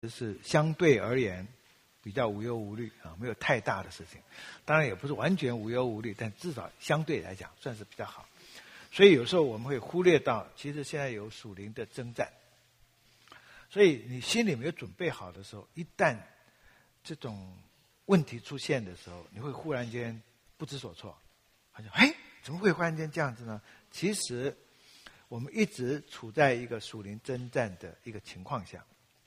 是相对而言比较无忧无虑啊，没有太大的事情。当然也不是完全无忧无虑，但至少相对来讲算是比较好。所以有时候我们会忽略到，其实现在有属灵的征战。所以你心里没有准备好的时候，一旦这种问题出现的时候，你会忽然间不知所措，好像怎么会忽然间这样子呢？其实我们一直处在一个属灵征战的一个情况下。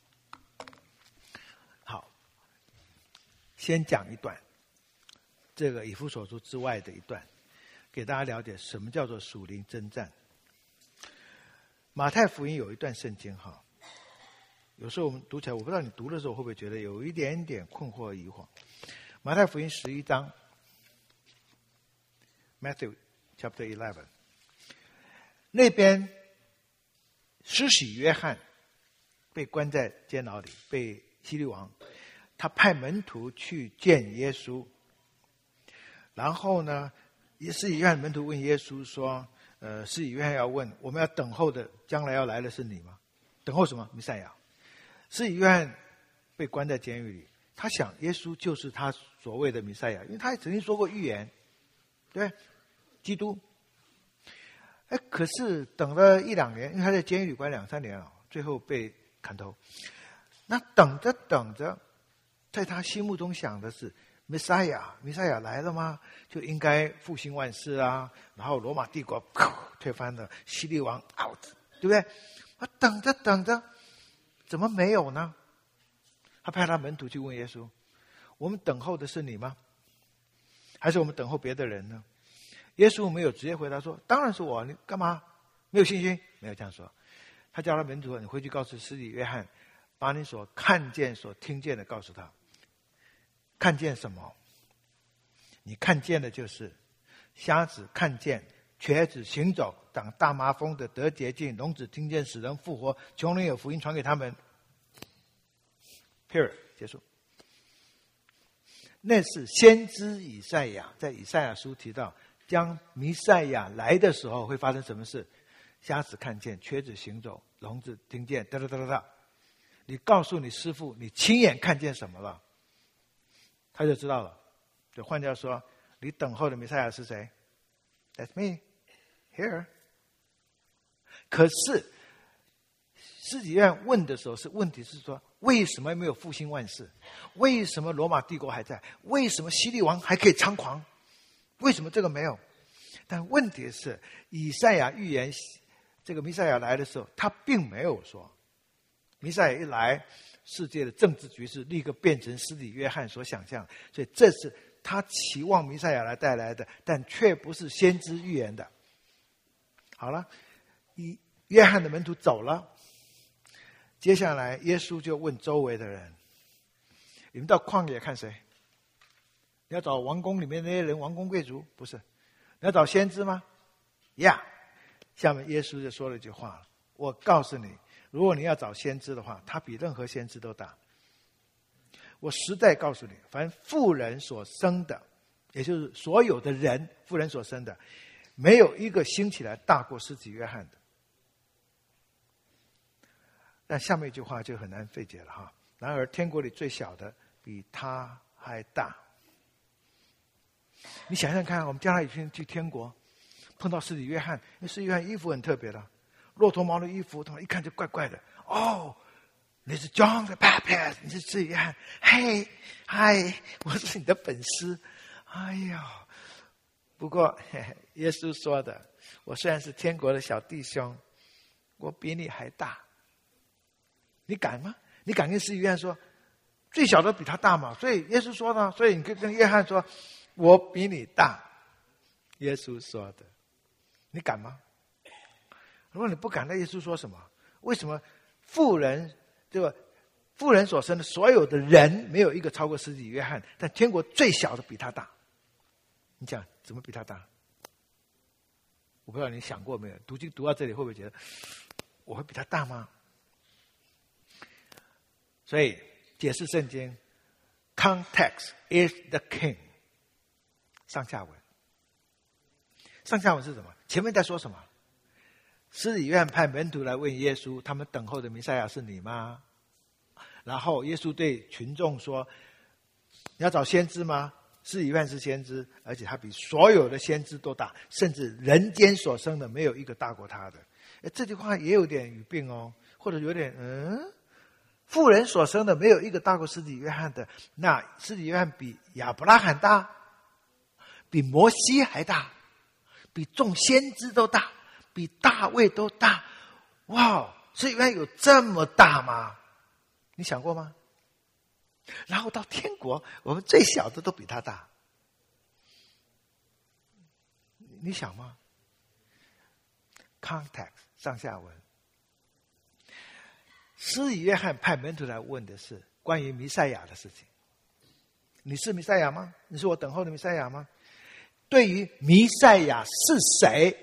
好，先讲一段这个以弗所书之外的一段，给大家了解什么叫做属灵征战。马太福音有一段圣经哈，有时候我们读起来，我不知道你读的时候会不会觉得有一点点困惑疑惑。马太福音11章 Matthew chapter 11，那边施洗约翰被关在监牢里，被希律王，他派门徒去见耶稣。然后呢，施洗约翰门徒问耶稣说：施洗约翰要问，我们要等候的将来要来的是你吗？等候什么？弥赛亚。施洗约翰被关在监狱里，他想耶稣就是他所谓的弥赛亚，因为他也曾经说过预言，对，基督。可是等了1-2年，因为他在监狱里关2-3年了，最后被砍头。那等着等着，在他心目中想的是弥赛亚来了吗？就应该复兴万世啊，然后罗马帝国推翻了，希律王 out， 对不对？等着等着，怎么没有呢？他派他门徒去问耶稣：我们等候的是你吗？还是我们等候别的人呢？耶稣没有直接回答说：当然是我，你干嘛？没有信心？没有这样说。他叫他门徒说：你回去告诉施洗约翰，把你所看见所听见的告诉他。看见什么？你看见的就是瞎子看见，瘸子行走，长大麻风的得洁净，聋子听见，死人复活，穷人有福音传给他们。Period， 结束。那是先知以赛亚在以赛亚书提到，将弥赛亚来的时候会发生什么事？瞎子看见，瘸子行走，聋子听见，哒哒哒哒哒。你告诉你师父，你亲眼看见什么了？他就知道了。就换句话说，你等候的弥赛亚是谁？ That's me here。 可是施洗约翰问的时候，问题是说，为什么没有复兴万世？为什么罗马帝国还在？为什么希律王还可以猖狂？为什么这个没有？但问题是，以赛亚预言这个弥赛亚来的时候，他并没有说弥赛亚一来，世界的政治局势立刻变成施洗约翰所想象，所以这是他期望弥赛亚来带来的，但却不是先知预言的。好了，约翰的门徒走了，接下来耶稣就问周围的人：你们到旷野看谁？你要找王宫里面那些人，王公贵族？不是。你要找先知吗？呀、下面耶稣就说了一句话了：我告诉你，如果你要找先知的话，他比任何先知都大。我实在告诉你，凡妇人所生的，也就是所有的人，妇人所生的，没有一个兴起来大过施洗约翰的。但下面一句话就很难费解了哈。然而天国里最小的比他还大。你想想看，我们将来有一天去天国，碰到施洗约翰，因为施洗约翰衣服很特别的，骆驼毛的衣服，他们一看就怪怪的。哦，你是 John the Baptist， 你是施洗约翰，嘿，嗨，我是你的粉丝。哎呀，不过耶稣说的，我虽然是天国的小弟兄，我比你还大。你敢吗？你敢跟施洗约翰说最小的比他大吗？所以耶稣说呢，所以你可以跟约翰说我比你大。耶稣说的，你敢吗？如果你不敢，那耶稣说什么？为什么妇人所生的所有的人没有一个超过施洗约翰，但天国最小的比他大？你讲怎么比他大？我不知道你想过没有，读经读到这里会不会觉得我会比他大吗？所以解释圣经 ，context is the king。上下文，上下文是什么？前面在说什么？施洗约翰派门徒来问耶稣，他们等候的弥赛亚是你吗？ 然后耶稣对群众说：“你要找先知吗？施洗约翰是先知，而且他比所有的先知都大，甚至人间所生的没有一个大过他的。”这句话也有点语病哦，或者有点妇人所生的没有一个大过施洗约翰的，那施洗约翰比亚伯拉罕大，比摩西还大，比众先知都大，比大卫都大。哇，施洗约翰有这么大吗？你想过吗？然后到天国，我们最小的都比他大，你想吗？ Context 上下文，施洗约翰派门徒来问的是关于弥赛亚的事情。你是弥赛亚吗？你是我等候的弥赛亚吗？对于弥赛亚是谁，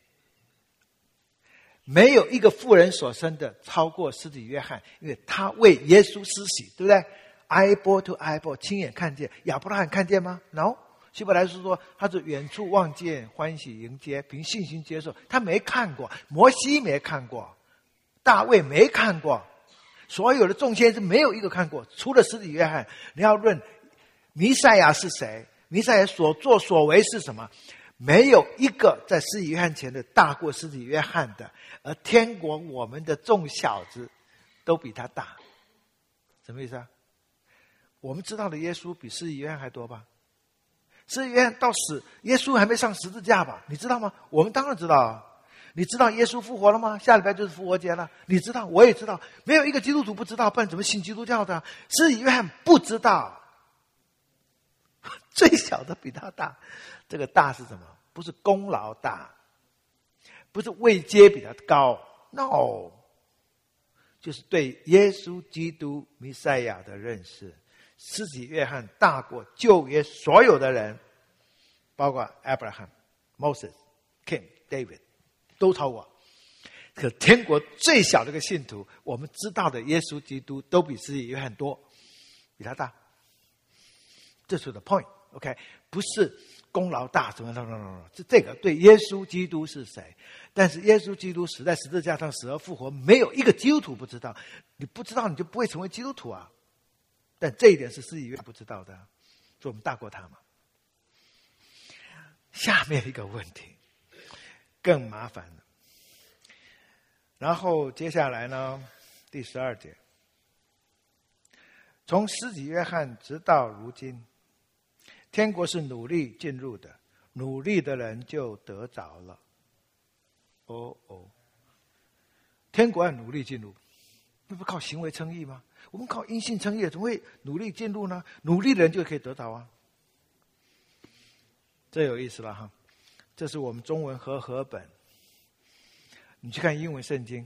没有一个妇人所生的超过施洗约翰，因为他为耶稣施洗，对不对？ eyeball to eyeball， 亲眼看见。亚伯拉罕看见吗？ No。希伯来书说他是远处望见，欢喜迎接，凭信心接受。他没看过，摩西没看过，大卫没看过，所有的众先知没有一个看过，除了施洗约翰。你要论弥赛亚是谁，弥赛亚所作所为是什么，没有一个在施洗约翰前的大过施洗约翰的。而天国我们的众小子都比他大。什么意思啊？我们知道的耶稣比施洗约翰还多吧？施洗约翰到死，耶稣还没上十字架吧？你知道吗？我们当然知道啊。你知道耶稣复活了吗？下礼拜就是复活节了。你知道，我也知道，没有一个基督徒不知道，不然怎么信基督教的啊？施洗约翰不知道，最小的比他大。这个大是什么？不是功劳大，不是位阶比他高 ，no， 就是对耶稣基督弥赛亚的认识。施洗约翰大过旧约所有的人，包括 Abraham、Moses、King、David， 都超过。可天国最小的一个信徒，我们知道的耶稣基督都比施洗约翰多，比他大。这是 the point， OK， 不是功劳大什么是这个对耶稣基督是谁？但是耶稣基督死在十字架上，死而复活，没有一个基督徒不知道。你不知道，你就不会成为基督徒啊。但这一点是施洗约翰不知道的，所以我们大过他嘛。下面一个问题更麻烦了。然后接下来呢，第12节，从施洗约翰直到如今，天国是努力进入的，努力的人就得着了。天国要努力进入，那不靠行为称义吗？我们靠因信称义，怎么会努力进入呢？努力的人就可以得着啊。这有意思了哈，这是我们中文和本。你去看英文圣经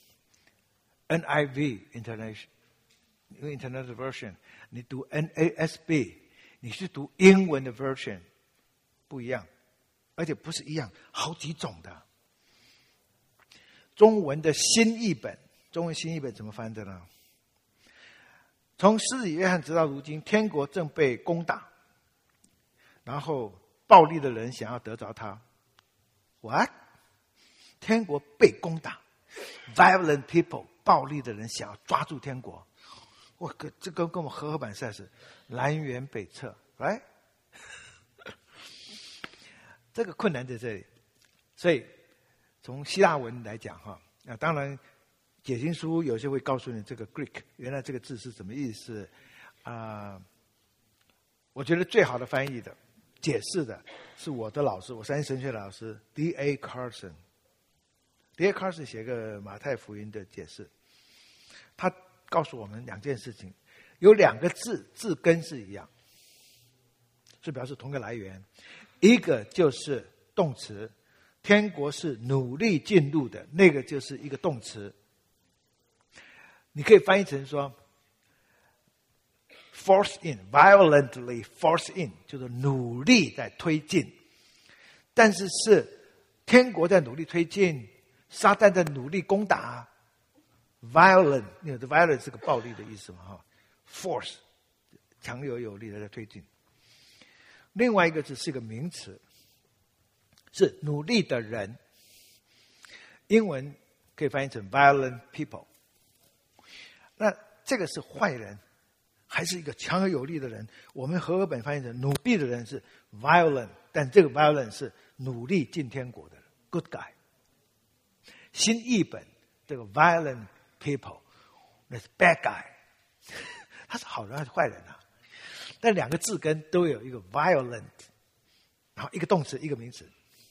NIV International Version， 你读 NASB， 你去读英文的 version 不一样，而且不是一样，好几种的。中文的新译本，中文新译本怎么翻的呢？从施洗约翰直到如今，天国正被攻打，然后暴力的人想要得着他。What？ 天国被攻打 ，violent people， 暴力的人想要抓住天国。这跟我们和合版赛事南辕北辙，来，这个困难在这里。所以从希腊文来讲哈，当然解经书有些会告诉你这个 Greek 原来这个字是什么意思我觉得最好的翻译的解释的是我的老师，我三神学老师 D.A. Carson。D.A. Carson 写个马太福音的解释，他告诉我们两件事情，有两个字字根是一样，是表示同一个来源。一个就是动词，天国是努力进入的，那个就是一个动词。你可以翻译成说 force in， violently force in， 就是努力在推进。但是是天国在努力推进，撒旦在努力攻打。violent， 你的 violent 是个暴力的意思嘛哈 ，force 强有有力的在推进。另外一个字是个名词，是努力的人，英文可以翻译成 violent people。那这个是坏人，还是一个强而有力的人？我们和合本翻译成努力的人是 violent， 但这个 violent 是努力进天国的人 ，good guy。新译本这个 violent people， 那是 bad guy， 他是好人还是坏人啊？但两个字根都有一个 violent， 然后一个动词一个名词。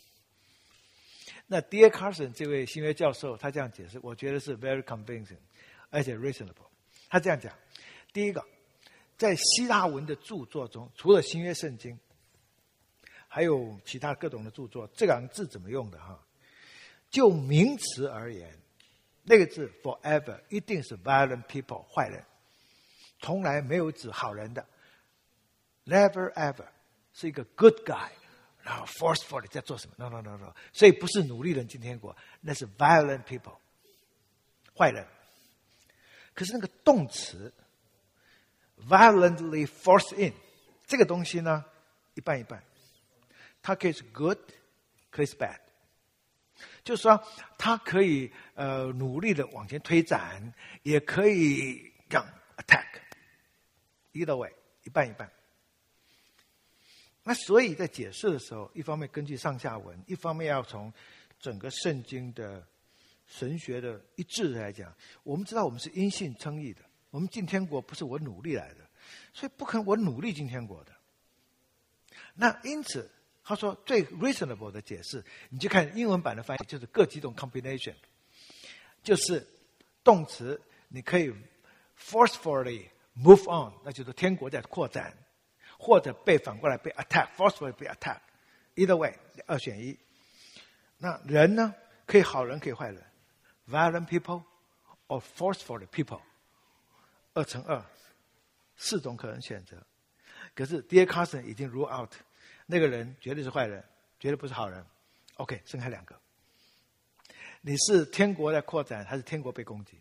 那 D.A. Carson 这位新约教授他这样解释，我觉得是 very convincing， 而且 reasonable。他这样讲：第一个，在希腊文的著作中，除了新约圣经，还有其他各种的著作，这两个字怎么用的哈？就名词而言，那个字 forever 一定是 violent people 坏人，从来没有指好人的。Never ever 是一个 good guy。然后 forcefully 在做什么 ？No， 所以不是努力人进天国，那是 violent people， 坏人。可是那个动词 violently force in 这个东西呢，一半一半，它可以是 good， 可以是 bad， 就是说它可以努力的往前推展，也可以让 attack，either way， 一半一半。那所以在解释的时候，一方面根据上下文，一方面要从整个圣经的神学的一致来讲，我们知道我们是因信称义的，我们进天国不是我努力来的，所以不可能我努力进天国的。那因此他说最 reasonable 的解释，你就看英文版的翻译，就是各几种 combination， 就是动词你可以 forcefully move on， 那就是天国在扩展，或者被反过来被 attack，forcefully 被 attack，either way， 二选一。那人呢，可以好人可以坏人 ，violent people or forceful people， 2乘2， 4种可能选择。可是 D.A. Carson 已经 rule out， 那个人绝对是坏人，绝对不是好人。OK， 剩下2个，你是天国在扩展，还是天国被攻击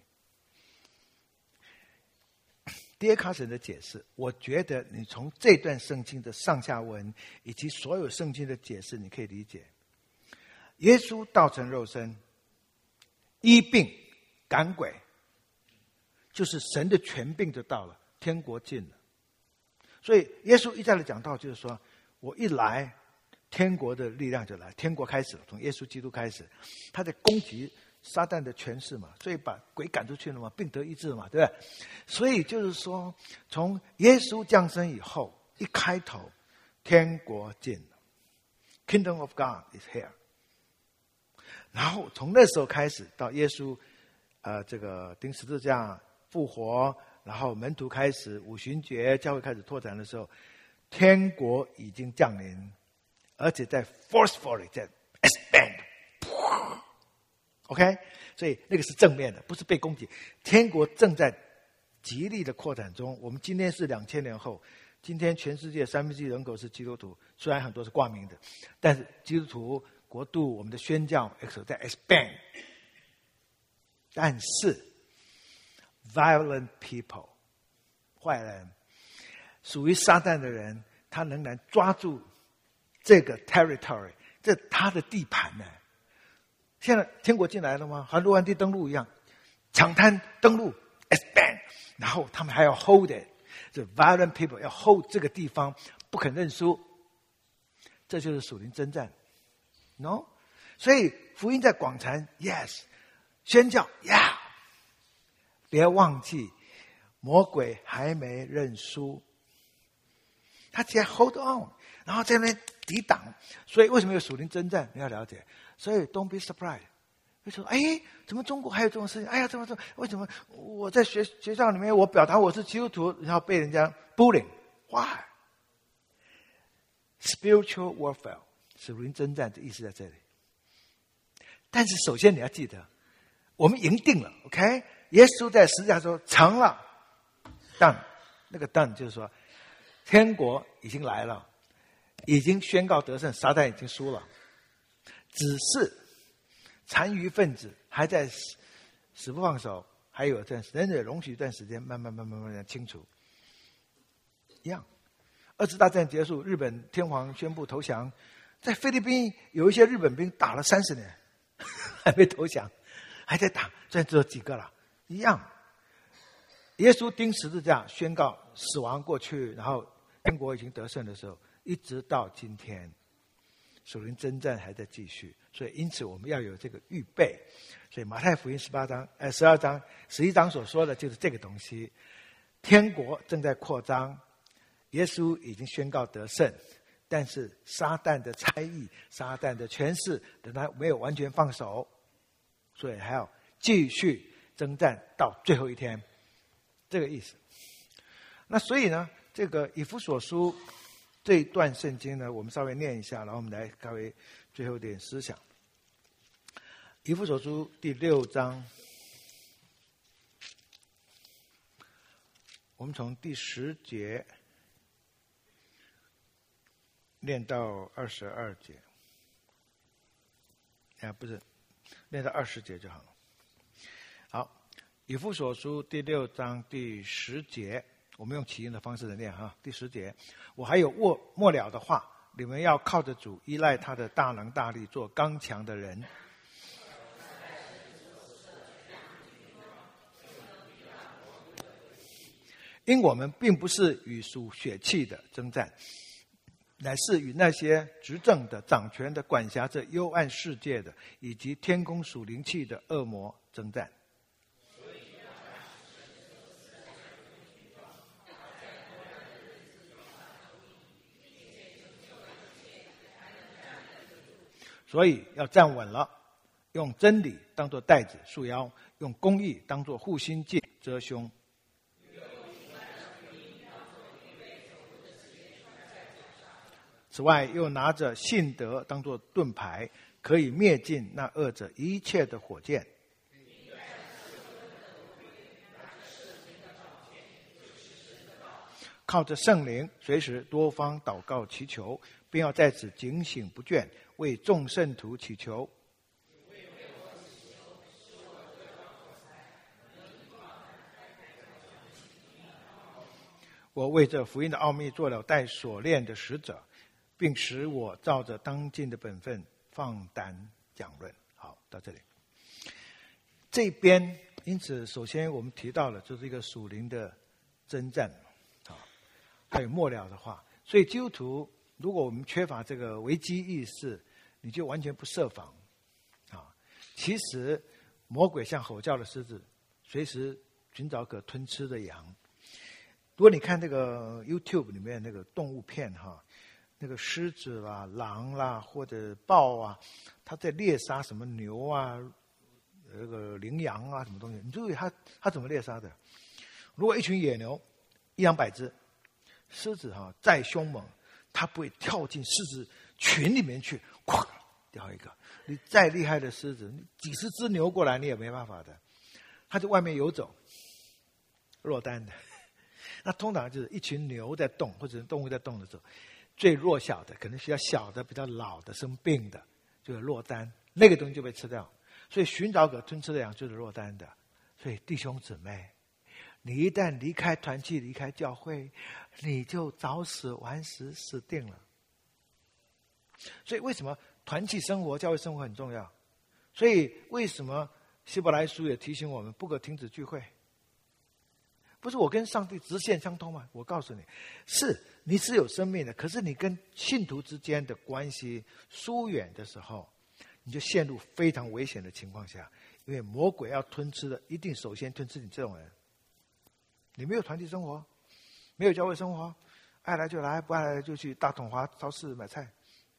？D.A. Carson 的解释，我觉得你从这段圣经的上下文以及所有圣经的解释，你可以理解，耶稣道成肉身，医病赶鬼，就是神的权柄就到了，天国近了。所以耶稣一再的讲到，就是说我一来，天国的力量就来，天国开始了，从耶稣基督开始，他在攻击撒旦的权势嘛，所以把鬼赶出去了嘛，病得医治了嘛，对不对？所以就是说，从耶稣降生以后，一开头，天国近了 ，Kingdom of God is here。然后从那时候开始，到耶稣，这个钉十字架复活，然后门徒开始五旬节，教会开始拓展的时候，天国已经降临，而且在 forcefully 在 expand。OK， 所以那个是正面的，不是被攻击。天国正在极力的扩展中。我们今天是2000年后，今天全世界1/3人口是基督徒，虽然很多是挂名的，但是基督徒国度，我们的宣教在 expand。但是 violent people 坏人，属于撒旦的人，他仍然抓住这个 territory， 这他的地盘呢。现在天国进来了吗？和诺曼底登陆一样，抢滩登陆 expand， 然后他们还要 hold it， 这 violent people 要 hold 这个地方，不肯认输，这就是属灵征战 ，no？ 所以福音在广传 ，yes， 宣教 ，yeah， 别忘记魔鬼还没认输，他只要 hold on， 然后在那边抵挡，所以为什么有属灵征战？你要了解。所以 don't be surprised， 会说：“哎，怎么中国还有这种事情？哎呀，怎么为什么我在学校里面我表达我是基督徒，然后被人家 bullying？ Why？ Spiritual warfare， 属灵征战的意思在这里。但是首先你要记得，我们赢定了 ，OK？ 耶稣在十字架说成了 ，done， 那个 done 就是说，天国已经来了，已经宣告得胜，撒旦已经输了。”只是残余分子还在死不放手，还有这人得容许一段时间，慢慢的清除。一样，二次大战结束，日本天皇宣布投降，在菲律宾有一些日本兵打了30年，还没投降，还在打，现在只有几个了。一样， 耶稣钉十字架宣告死亡过去，然后天国已经得胜的时候，一直到今天，属灵征战还在继续。所以因此我们要有这个预备。所以马太福音12章11章所说的就是这个东西。天国正在扩张，耶稣已经宣告得胜，但是撒旦的猜疑、撒旦的权势等他没有完全放手，所以还要继续征战到最后一天，这个意思。那所以呢，这个以弗所书这一段圣经呢，我们稍微念一下，然后我们来稍微最后一点思想。以弗所书第6章，我们从第10节念到22节，不是，念到20节就好了。好，以弗所书第6章第10节，我们用起音的方式来念哈。第10节，我还有末了的话，你们要靠着主，依赖他的大能大力，做刚强的人。因我们并不是与属血气的征战，乃是与那些执政的、掌权的、管辖着幽暗世界的，以及天空属灵气的恶魔征战。所以要站稳了，用真理当作带子束腰，用公义当作护心镜遮胸。此外，又拿着信德当作盾牌，可以灭尽那恶者一切的火箭。靠着圣灵，随时多方祷告祈求，并要在此警醒不倦，为众圣徒祈求。我为这福音的奥秘做了带锁链的使者，并使我照着当尽的本分放胆讲论。好，到这里。这边，因此，首先我们提到了就是一个属灵的征战，还有末了的话。所以基督徒，如果我们缺乏这个危机意识，你就完全不设防。其实魔鬼像吼叫的狮子，随时寻找可吞吃的羊。如果你看那个 YouTube 里面那个动物片那个狮子啦、狼啦或者豹啊，它在猎杀什么牛啊、那个羚羊啊什么东西，你注意它怎么猎杀的？如果一群野牛100-200只，狮子再凶猛，它不会跳进狮子群里面去，咵掉一个。你再厉害的狮子，你几十只牛过来你也没办法的，它在外面游走，落单的。那通常就是一群牛在动，或者动物在动的时候，最弱小的，可能比较小的、比较老的、生病的，就有落单，那个东西就被吃掉。所以寻找可吞吃的羊就是落单的。所以弟兄姊妹，你一旦离开团契、离开教会，你就早死晚死，死定了。所以为什么团契生活、教会生活很重要？所以为什么希伯来书也提醒我们不可停止聚会？不是我跟上帝直线相通吗？我告诉你，是你是有生命的，可是你跟信徒之间的关系疏远的时候，你就陷入非常危险的情况下，因为魔鬼要吞吃的，一定首先吞吃你这种人。你没有团体生活，没有教会生活，爱来就来，不爱来就去大统华超市买菜，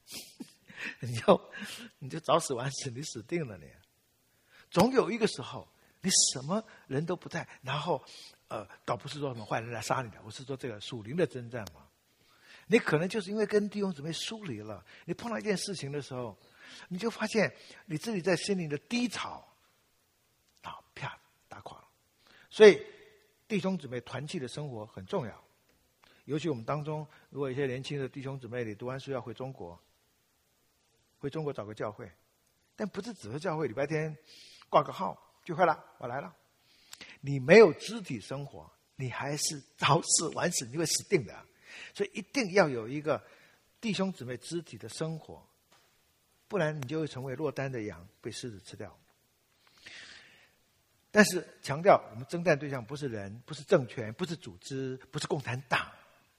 你就早死晚死，你死定了你。总有一个时候，你什么人都不在，然后倒不是说什么坏人来杀你的，我是说这个属灵的征战嘛。你可能就是因为跟弟兄姊妹疏离了，你碰到一件事情的时候，你就发现你自己在心灵的低潮，啪打垮了。所以弟兄姊妹团契的生活很重要，尤其我们当中，如果有一些年轻的弟兄姊妹，你读完书要回中国找个教会，但不是只是教会礼拜天挂个号就快了，我来了。你没有肢体生活，你还是早死晚死，你会死定的。所以一定要有一个弟兄姊妹肢体的生活，不然你就会成为落单的羊，被狮子吃掉。 但是强调我们征战对象不是人，不是政权，不是组织，不是共产党，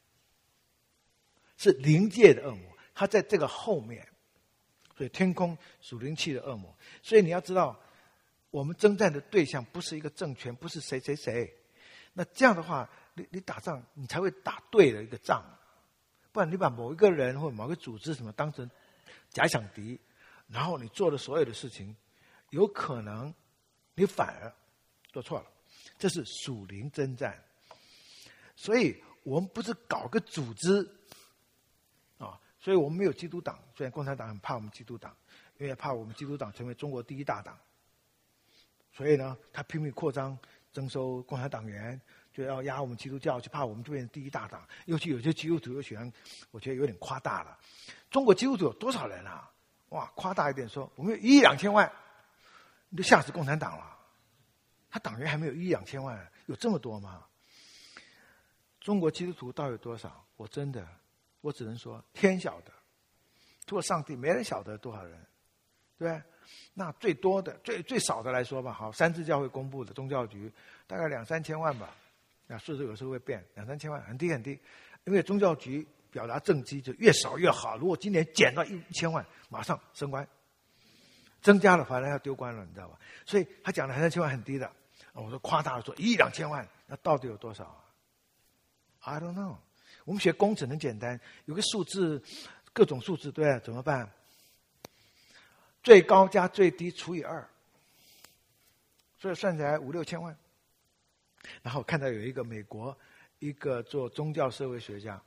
是灵界的恶魔，他在这个后面。所以天空属灵气的恶魔，所以你要知道，我们征战的对象不是一个政权，不是谁谁谁。那这样的话，你打仗你才会打对了一个仗，不然你把某一个人或某个组织什么当成假想敌，然后你做的所有的事情，有可能你反而做错了。这是属灵征战。所以我们不是搞个组织啊，所以我们没有基督党。虽然共产党很怕我们基督党，因为怕我们基督党成为中国第一大党，所以呢，他拼命扩张，征收共产党员，就要压我们基督教，就怕我们就变成第一大党。尤其有些基督徒又喜欢，我觉得有点夸大了。中国基督徒有多少人啊？哇，夸大一点说，我们有1亿2千万，你就吓死共产党了。他党员还没有1亿2千万，有这么多吗？中国基督徒到底有多少？我只能说天晓得，除了上帝，没人晓得多少人，对不对？那最多的、最少的来说吧，好，三自教会公布的宗教局大概2、3千万吧，那数字有时候会变，2、3千万，很低很低。因为宗教局表达政绩就越少越好，如果今年减到1千万，马上升官；增加了，反而要丢官了，你知道吧？所以他讲的2、3千万很低的，我说夸大了说1亿2千万，那到底有多少啊 ？I don't know。我们学工程很简单，有个数字，各种数字，对，怎么办？最高加最低除以2，所以算起来5、6千万。然后看到有一个美国一个做宗教社会学家，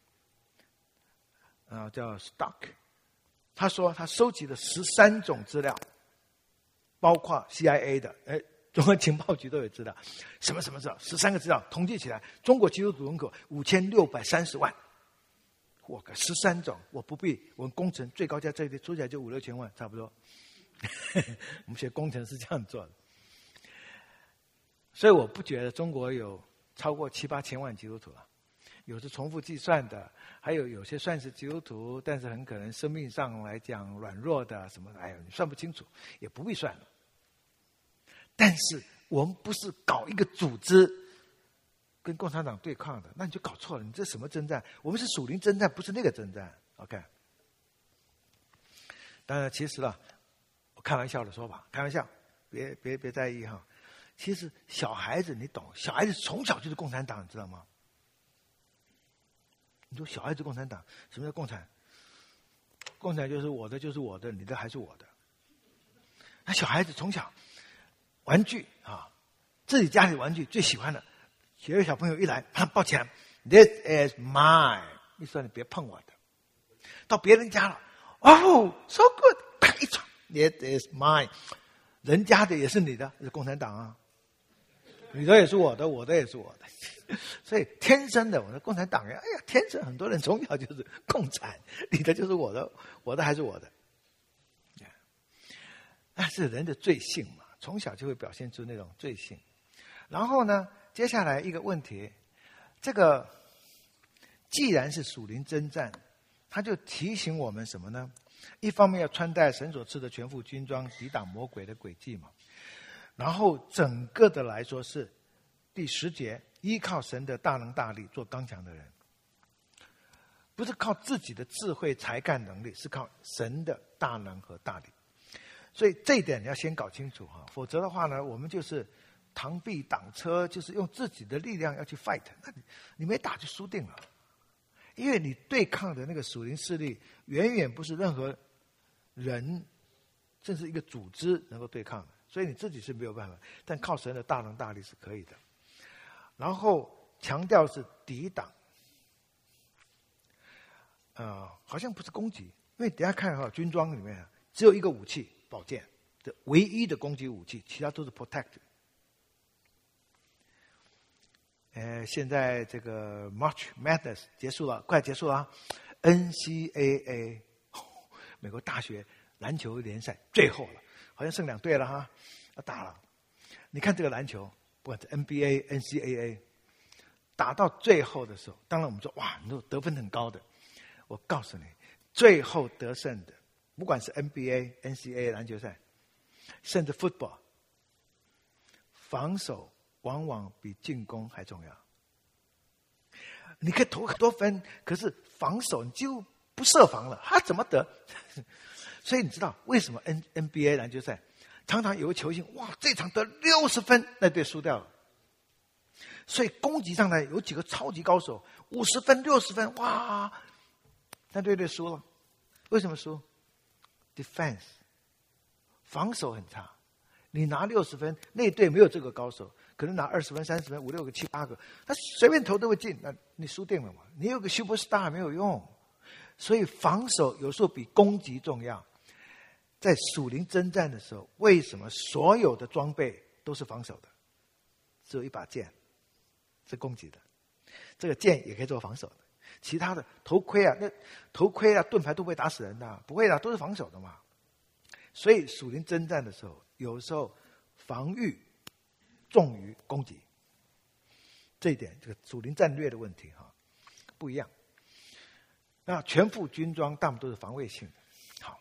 叫 Stock， 他说他收集了13种资料，包括 CIA 的，中央情报局都有资料，什么什么资料，13个资料统计起来，中国基督徒人口5630万。我个13种，我不必，我们工程最高价最低出起来就5、6千万，差不多。我们学工程是这样做的，所以我不觉得中国有超过7、8千万基督徒了。有是重复计算的，还有些算是基督徒，但是很可能生命上来讲软弱的什么，你算不清楚，也不必算了。但是我们不是搞一个组织跟共产党对抗的，那你就搞错了。你这什么征战？我们是属灵征战，不是那个征战。OK。当然，其实我开玩笑的说法，开玩笑，别在意哈。其实小孩子你懂，小孩子从小就是共产党，你知道吗？你说小孩子共产党，什么叫共产？共产就是我的就是我的，你的还是我的。那小孩子从小玩具自己家里玩具最喜欢的，有个小朋友一来，抱起来 ，This is mine。你说你别碰我的，到别人家了，哦 ，so good， 啪一抓 ，This is mine， 人家的也是你的，是共产党啊，你的也是我的，我的也是我的。所以天生的，我的共产党员，哎呀，天生很多人从小就是共产，你的就是我的，我的还是我的。那是人的罪性嘛，从小就会表现出那种罪性。然后呢，接下来一个问题，这个既然是属灵征战，他就提醒我们什么呢？一方面要穿戴神所赐的全副军装，抵挡魔鬼的诡计嘛。然后整个的来说是第10节，依靠神的大能大力做刚强的人，不是靠自己的智慧才干能力，是靠神的大能和大力。所以这一点你要先搞清楚否则的话呢，我们就是螳臂挡车，就是用自己的力量要去 fight， 那你没打就输定了。因为你对抗的那个属灵势力，远远不是任何人，甚至一个组织能够对抗的，所以你自己是没有办法，但靠神的大能大力是可以的。然后强调是抵挡，好像不是攻击，因为等一下看军装里面只有一个武器，宝剑，这唯一的攻击武器，其他都是 protect。现在这个 March Madness 结束了，快结束了啊 ！NCAA 美国大学篮球联赛最后了，好像剩2队了哈，要打了。你看这个篮球，不管是 NBA、NCAA， 打到最后的时候，当然我们说哇，你得分很高的，我告诉你，最后得胜的，不管是 NBA、NCAA 篮球赛，甚至 football， 防守往往比进攻还重要。你可以投很多分，可是防守你就不设防了，他怎么得？所以你知道为什么 NBA 篮球赛常常有个球星，哇，这场得60分，那队输掉了。所以攻击上来有几个超级高手，50分、60分，哇，那队输了。为什么输？ Defense 防守很差。你拿60分，那队没有这个高手，可能拿20分、30分、5、6个、7、8个，他随便投都会进，那你输定了嘛？你有个 superstar 没有用，所以防守有时候比攻击重要。在属灵征战的时候，为什么所有的装备都是防守的？只有一把剑是攻击的，这个剑也可以做防守的。其他的头盔啊，盾牌都不会打死人的，不会的，都是防守的嘛。所以属灵征战的时候，有时候防御重于攻击，这一点这个属灵战略的问题不一样。那全副军装大部分都是防卫性的。好，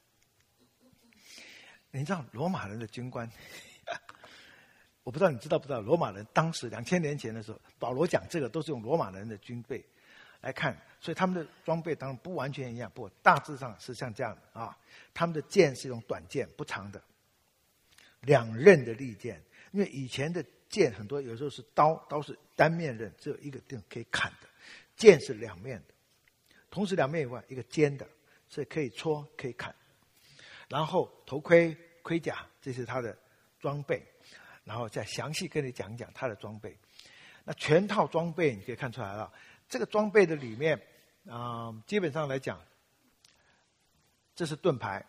你知道罗马人的军官，我不知道你知道不知道，罗马人当时2000年前的时候，保罗讲这个都是用罗马人的军备来看，所以他们的装备当然不完全一样，不过大致上是像这样的啊。他们的剑是用短剑，不长的，2刃的利剑。因为以前的剑很多有时候是刀是单面刃，只有一个地方可以砍的，剑是2面的，同时2面以外一个尖的，所以可以戳可以砍。然后头盔、盔甲，这是他的装备，然后再详细跟你讲一讲他的装备。那全套装备你可以看出来了，这个装备的里面基本上来讲，这是盾牌，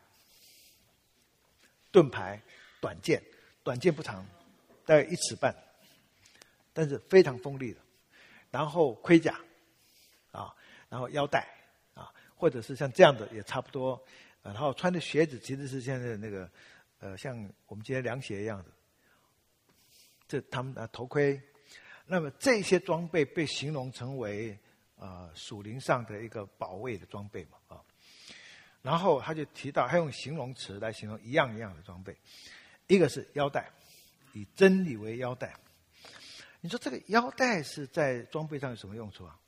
短剑不长，大概1尺半，但是非常锋利的。然后盔甲然后腰带或者是像这样的也差不多。然后穿的鞋子其实是现在那个像我们今天凉鞋一样的。这他们的头盔，那么这些装备被形容成为属灵上的一个保卫的装备嘛然后他就提到，他用形容词来形容一样一样的装备。一个是腰带，以真理为腰带。你说这个腰带是在装备上有什么用处啊？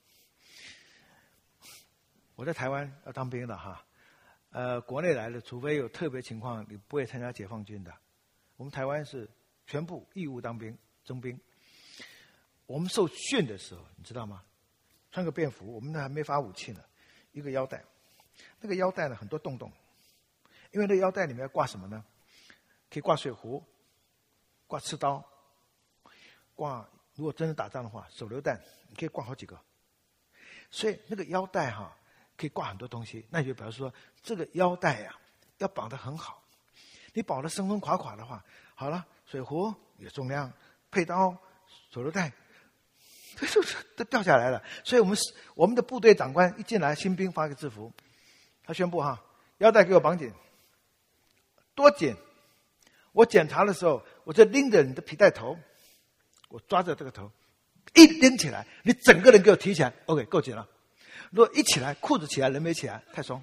我在台湾要当兵的国内来的，除非有特别情况，你不会参加解放军的。我们台湾是全部义务当兵、征兵。我们受训的时候，你知道吗？穿个便服，我们那还没发武器呢，一个腰带。那个腰带呢，很多洞洞，因为那个腰带里面要挂什么呢？可以挂水壶，挂刺刀，挂如果真的打仗的话，手榴弹，你可以挂好几个。所以那个腰带可以挂很多东西。那就表示说，这个腰带要绑得很好。你绑得松松垮垮的话，好了，水壶有重量，配刀、手榴弹，都掉下来了。所以我们的部队长官一进来，新兵发个制服，他宣布腰带给我绑紧，多紧？我检查的时候，我就拎着你的皮带头，我抓着这个头，一拎起来，你整个人给我提起来 ，OK， 够紧了。如果一起来，裤子起来，人没起来，太松。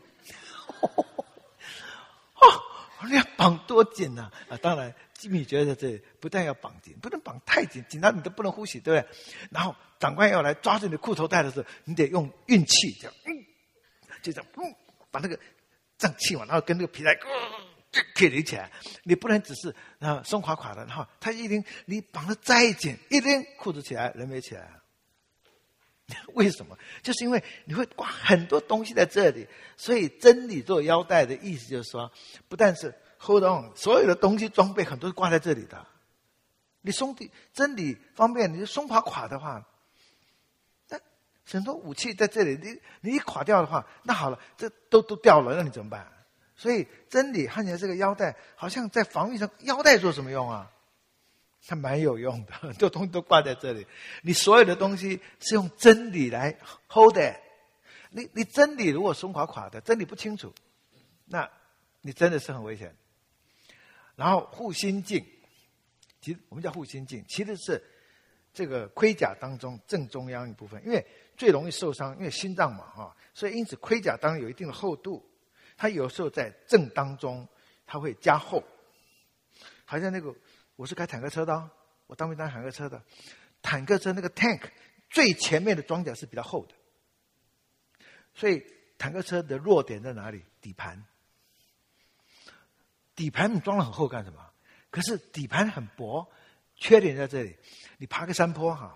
你要绑多紧啊？当然，吉米觉得这不但要绑紧，不能绑太紧，紧到你都不能呼吸，对不对？然后长官要来抓住你的裤头带的时候，你得用运气，这样，就这样，把那个胀气嘛，然后跟那个皮带可以拎起来。你不能只是松垮垮的，然后他一拎，你绑得再紧，一拎裤子起来，人没起来。为什么？就是因为你会挂很多东西在这里，所以真理做腰带的意思就是说，不但是 hold on， 所有的东西装备很多是挂在这里的。你真理方面，你松垮垮的话，那很多武器在这里，你一垮掉的话，那好了，这都掉了，那你怎么办？所以真理看起来这个腰带，好像在防御上，腰带做什么用啊？它蛮有用的，很多东西都挂在这里。你所有的东西是用真理来 hold it。你真理如果松垮垮的，真理不清楚，那你真的是很危险。然后护心镜，其实我们叫护心镜，其实是这个盔甲当中正中央一部分，因为最容易受伤，因为心脏嘛所以因此盔甲当然有一定的厚度，它有时候在正当中它会加厚，好像那个。我是开坦克车的我当兵当坦克车的，坦克车那个 tank 最前面的装甲是比较厚的，所以坦克车的弱点在哪里？底盘。底盘你装得很厚干什么？可是底盘很薄，缺点在这里，你爬个山坡哈，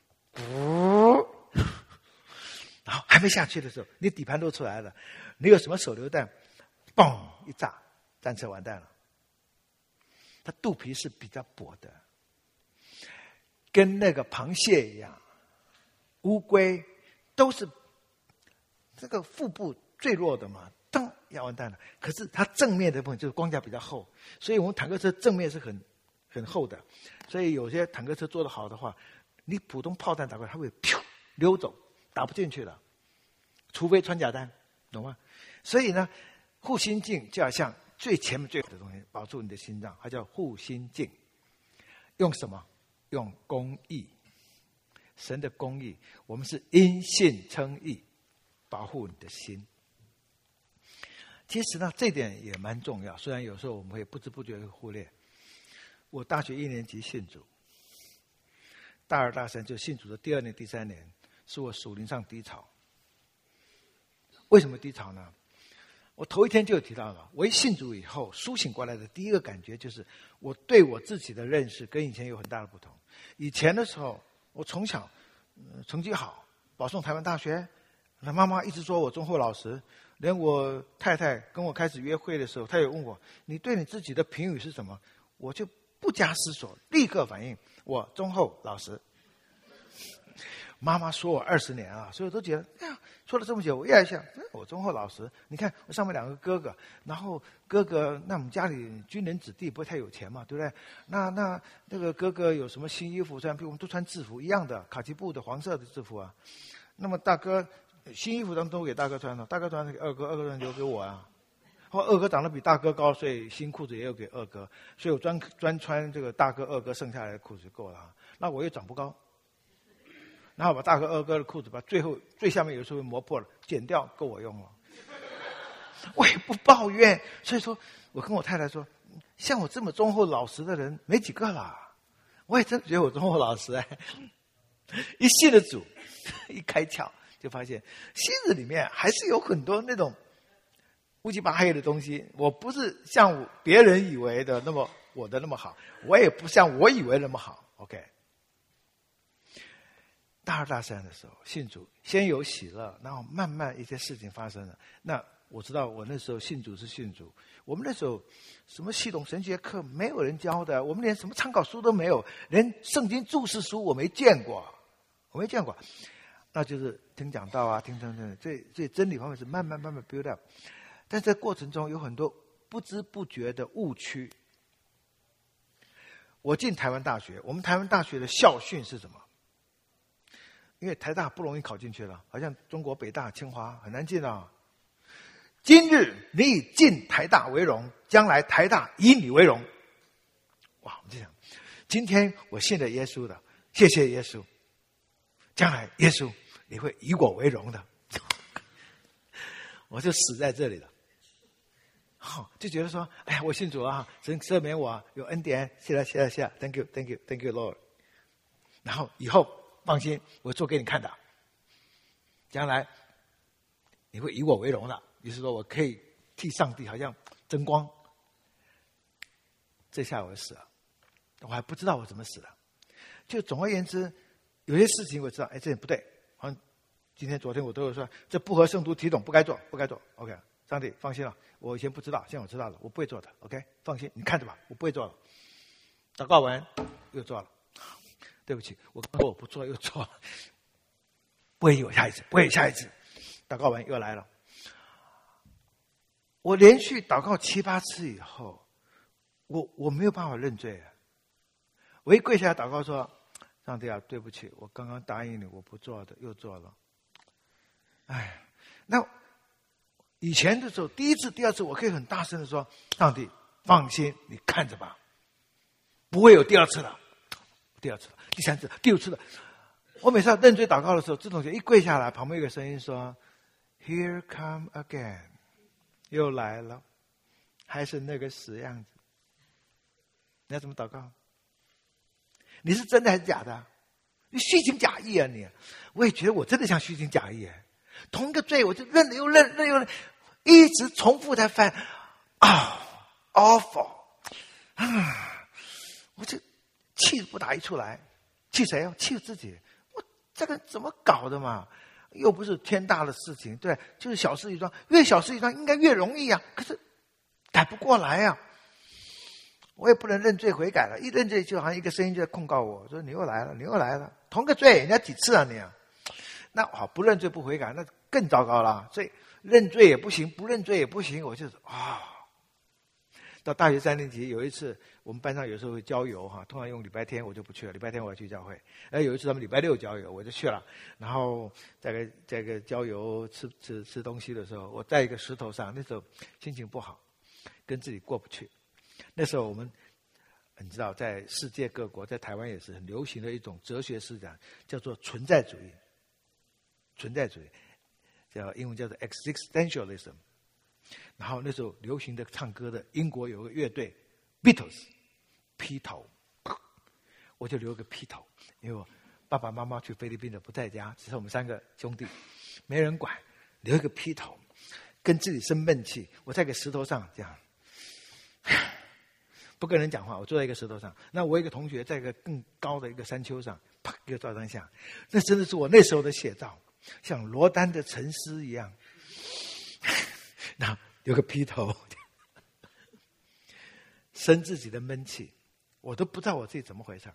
然后还没下去的时候，你底盘都出来了，你有什么手榴弹，嘣一炸，战车完蛋了。它肚皮是比较薄的，跟那个螃蟹一样，乌龟都是这个腹部最弱的嘛，噔要完蛋了。可是它正面的部分就是光架比较厚，所以我们坦克车正面是很厚的，所以有些坦克车做得好的话，你普通炮弹打过来，它会噗溜走，打不进去了，除非穿甲弹，懂吗？所以呢，护心镜就要像最前面最好的东西，保住你的心脏，它叫护心镜。用什么？用公义，神的公义，我们是因信称义，保护你的心。其实呢，这点也蛮重要，虽然有时候我们会不知不觉会忽略。我大学1年级信主，大2、大3就信主的第2年、第3年，是我属灵上低潮。为什么低潮呢？我头一天就有提到了，我一信主以后，苏醒过来的第一个感觉就是，我对我自己的认识跟以前有很大的不同。以前的时候，我从小成绩好，保送台湾大学，那妈妈一直说我忠厚老实，连我太太跟我开始约会的时候，她也问我，你对你自己的评语是什么？我就不加思索，立刻反应，我忠厚老实。妈妈说我20年啊，所以我都觉得，哎呀，说了这么久，我越来越想，我忠厚老实。你看我上面2个哥哥，然后哥哥，那我们家里军人子弟不会太有钱嘛，对不对？那个哥哥有什么新衣服穿？比如我们都穿制服一样的，卡其布的黄色的制服啊。那么大哥新衣服都给大哥穿了，大哥穿给二哥，二哥穿留给我啊。后二哥长得比大哥高，所以新裤子也有给二哥，所以我专穿这个大哥、二哥剩下来的裤子就够了啊。那我又长不高。然后把大哥二哥的裤子把最下面有时候磨破了，剪掉够我用了。我也不抱怨，所以说我跟我太太说，像我这么忠厚老实的人没几个啦。我也真觉得我忠厚老实哎。一信了主，一开窍就发现心子里面还是有很多那种乌七八黑的东西。我不是像别人以为的那么我的那么好，我也不像我以为那么好。OK。大2、大3的时候信主，先有喜乐，然后慢慢一些事情发生了。那我知道我那时候信主是信主，我们那时候什么系统神学课没有人教的，我们连什么参考书都没有，连圣经注释书我没见过。那就是听讲道啊，听这真理方面是慢慢 build up， 但在过程中有很多不知不觉的误区。我进台湾大学，我们台湾大学的校训是什么？因为台大不容易考进去了，好像中国北大、清华很难进啊。今日你以进台大为荣，将来台大以你为荣。哇，我就想，今天我信了耶稣的，谢谢耶稣。将来耶稣你会以我为荣的，我就死在这里了。就觉得说，哎呀，我信主啊，神赦免我，有恩典，谢谢 ，Thank you Lord。然后以后放心，我做给你看的。将来你会以我为荣的，于是说我可以替上帝好像争光。这下我死了，我还不知道我怎么死的。就总而言之，有些事情我知道，哎，这也不对。好像今天、昨天我都有说，这不合圣徒体统，不该做。OK， 上帝放心了，我以前不知道，现在我知道了，我不会做的。OK， 放心，你看着吧，我不会做了。祷告完又做了。对不起，我刚说我不做又做了，不会有下一次，祷告完又来了。我连续祷告7、8次以后，我没有办法认罪。我一跪下来祷告说：“上帝啊，对不起，我刚刚答应你我不做的，又做了。”哎，那以前的时候，第1次、第2次，我可以很大声的说：“上帝，放心，你看着吧，不会有第2次了。”第2次了，第3次，第5次了。我每次要认罪祷告的时候，志同学一跪下来，旁边有个声音说 ：“Here come again， 又来了，还是那个死样子。”你要怎么祷告？ 你是真的还是假的？你虚情假意啊你！我也觉得我真的像虚情假意。同一个罪，我就认了又认，认又认，一直重复在犯。awful 我就气不打一处来。气谁啊？气自己。我这个怎么搞的嘛？又不是天大的事情，对，就是小事一桩，越小事一桩应该越容易啊，可是改不过来啊。我也不能认罪悔改了，一认罪就好像一个声音就在控告我，说你又来了，你又来了，同个罪，人家几次啊你啊？那好，不认罪不悔改，那更糟糕了。所以认罪也不行，不认罪也不行，我就是到大学3年级有一次，我们班上有时候会郊游通常用礼拜天我就不去了，礼拜天我要去教会。有一次他们礼拜六郊游，我就去了。然后在个郊游吃东西的时候，我在一个石头上，那时候心情不好，跟自己过不去。那时候我们你知道，在世界各国，在台湾也是很流行的一种哲学思想，叫做存在主义。存在主义英文叫做 existentialism。然后那时候流行的唱歌的英国有个乐队 Beatles 披头，我就留个披头，因为我爸爸妈妈去菲律宾的不在家，只是我们3个兄弟，没人管，留一个披头，跟自己生闷气。我在一个石头上这样，不跟人讲话，我坐在一个石头上。那我一个同学在一个更高的一个山丘上，啪一个照张相，那真的是我那时候的写照，像罗丹的沉思一样。然后有个披头，生自己的闷气，我都不知道我自己怎么回事。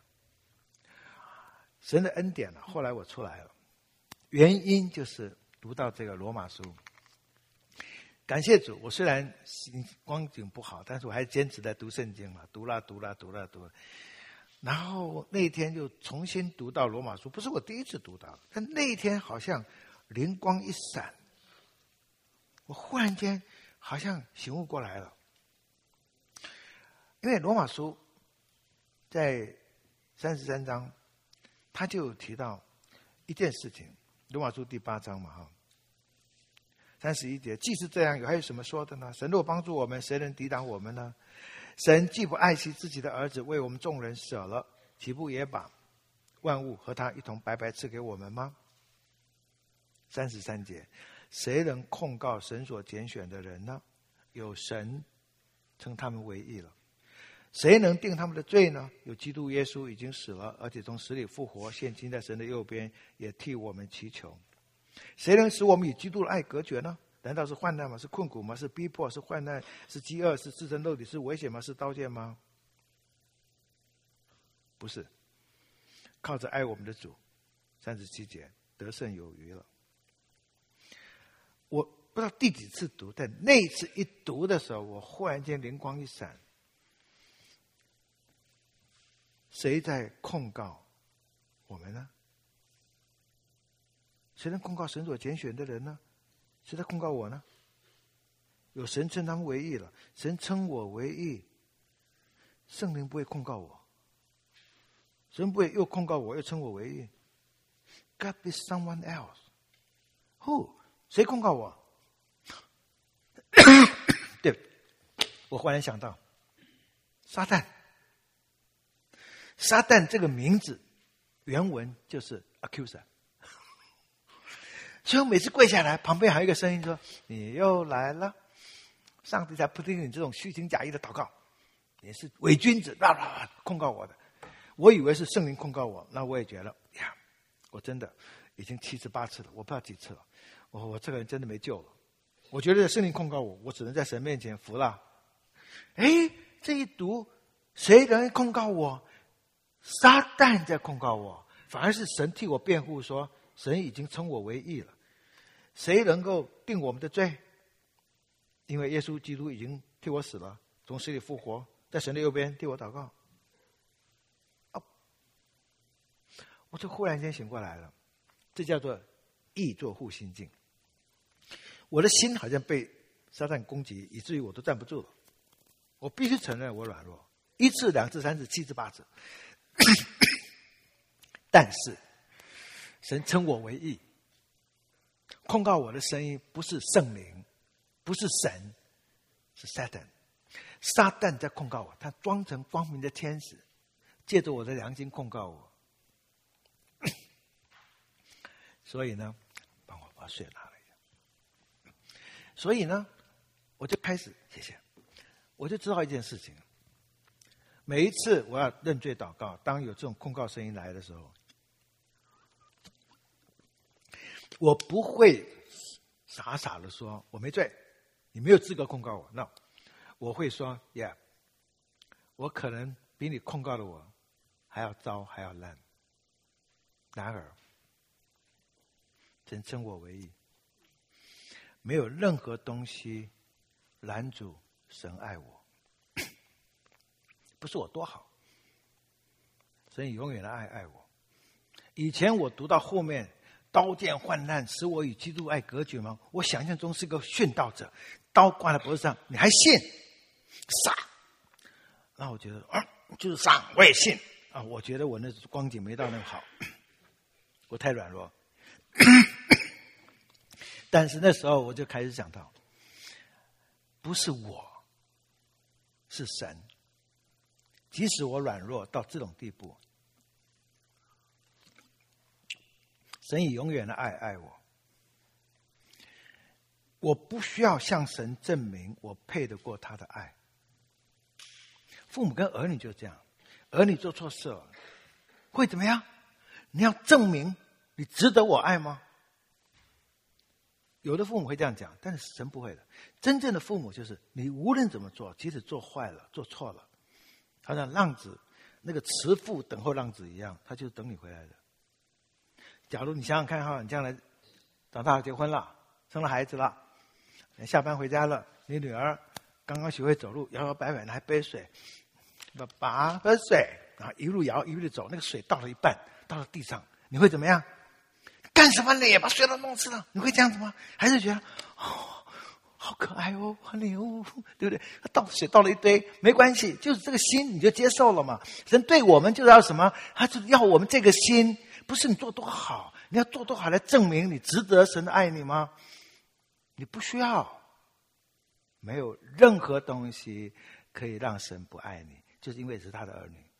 神的恩典了，后来我出来了，原因就是读到这个罗马书。感谢主，我虽然光景不好，但是我还坚持在读圣经嘛，读了。然后那一天就重新读到罗马书，不是我第一次读到，但那一天好像灵光一闪，我忽然间好像醒悟过来了。因为罗马书在33章，他就提到一件事情，罗马书第8章嘛31节，既是这样，有还有什么说的呢？神若帮助我们，谁能抵挡我们呢？神既不爱惜自己的儿子，为我们众人舍了，岂不也把万物和他一同白白赐给我们吗？33节，谁能控告神所拣选的人呢？有神称他们为义了。谁能定他们的罪呢？有基督耶稣已经死了，而且从死里复活，现今在神的右边，也替我们祈求。谁能使我们与基督的爱隔绝呢？难道是患难吗？是困苦吗？是逼迫？是患难？是饥饿？是自身肉体？是危险吗？是刀剑吗？不是，靠着爱我们的主，37节得胜有余了。我不知道第几次读，但那一次一读的时候，我忽然间灵光一闪，谁在控告我们呢？谁能控告神所拣选的人呢？谁在控告我呢？有神称他们为义了，神称我为义，圣灵不会控告我，神不会又控告我，又称我为义。God be someone else. Who？ 谁控告我？对，我忽然想到，撒旦。撒旦这个名字原文就是 accuser。所以我每次跪下来，旁边还有一个声音说：“你又来了。”上帝才不听你这种虚情假意的祷告，你是伪君子，控告我的。我以为是圣灵控告我，那我也觉得呀，我真的已经7次8次了，我不知道几次了，我这个人真的没救了。我觉得圣灵控告我，我只能在神面前服了。这一读，谁能控告我？撒旦在控告我，反而是神替我辩护说，神已经称我为义了。谁能够定我们的罪？因为耶稣基督已经替我死了，从死里复活，在神的右边替我祷告。我就忽然间醒过来了，这叫做义作护心镜。我的心好像被撒旦攻击，以至于我都站不住了。我必须承认我软弱，1次、2次、3次、7次、8次。但是神称我为义，控告我的声音不是圣灵，不是神，是撒旦。撒旦在控告我，他装成光明的天使， 借着我的良心控告我。所以呢，帮我把水拿了一下。所以呢，我就开始，谢谢，我就知道一件事情。每一次我要认罪祷告，当有这种控告声音来的时候，我不会傻傻的说我没罪，你没有资格控告我。No， 我会说 ，Yeah， 我可能比你控告的我还要糟，还要烂。然而，神称我为义，没有任何东西拦阻神爱我。不是我多好，神永远的爱我。以前我读到后面，刀剑患难使我与基督爱隔绝吗？我想象中是个殉道者，刀挂在脖子上，你还信？杀！那我觉得就是杀，我也信啊！我觉得我那光景没到那么好，我太软弱。但是那时候我就开始想到，不是我，是神。即使我软弱到这种地步，神以永远的爱我。我不需要向神证明我配得过他的爱。父母跟儿女就这样，儿女做错事了，会怎么样？你要证明你值得我爱吗？有的父母会这样讲，但是神不会的。真正的父母就是你无论怎么做，即使做坏了、做错了，好像浪子那个慈父等候浪子一样，他就等你回来的。假如你想想看哈，你将来长大结婚了，生了孩子了，下班回家了，你女儿刚刚学会走路，摇摇摆摆的还背水，爸喝水，然后一路摇一路走，那个水倒了一半，到了地上，你会怎么样？干什么你把水都弄湿了？你会这样子吗？还是觉得好可爱哦，好牛哦，对不对？倒水倒了一堆，没关系，就是这个心你就接受了嘛。神对我们就是要什么？他就要我们这个心，不是你做多好，你要做多好来证明你值得神的爱你吗？你不需要，没有任何东西可以让神不爱你，就是因为是他的儿女。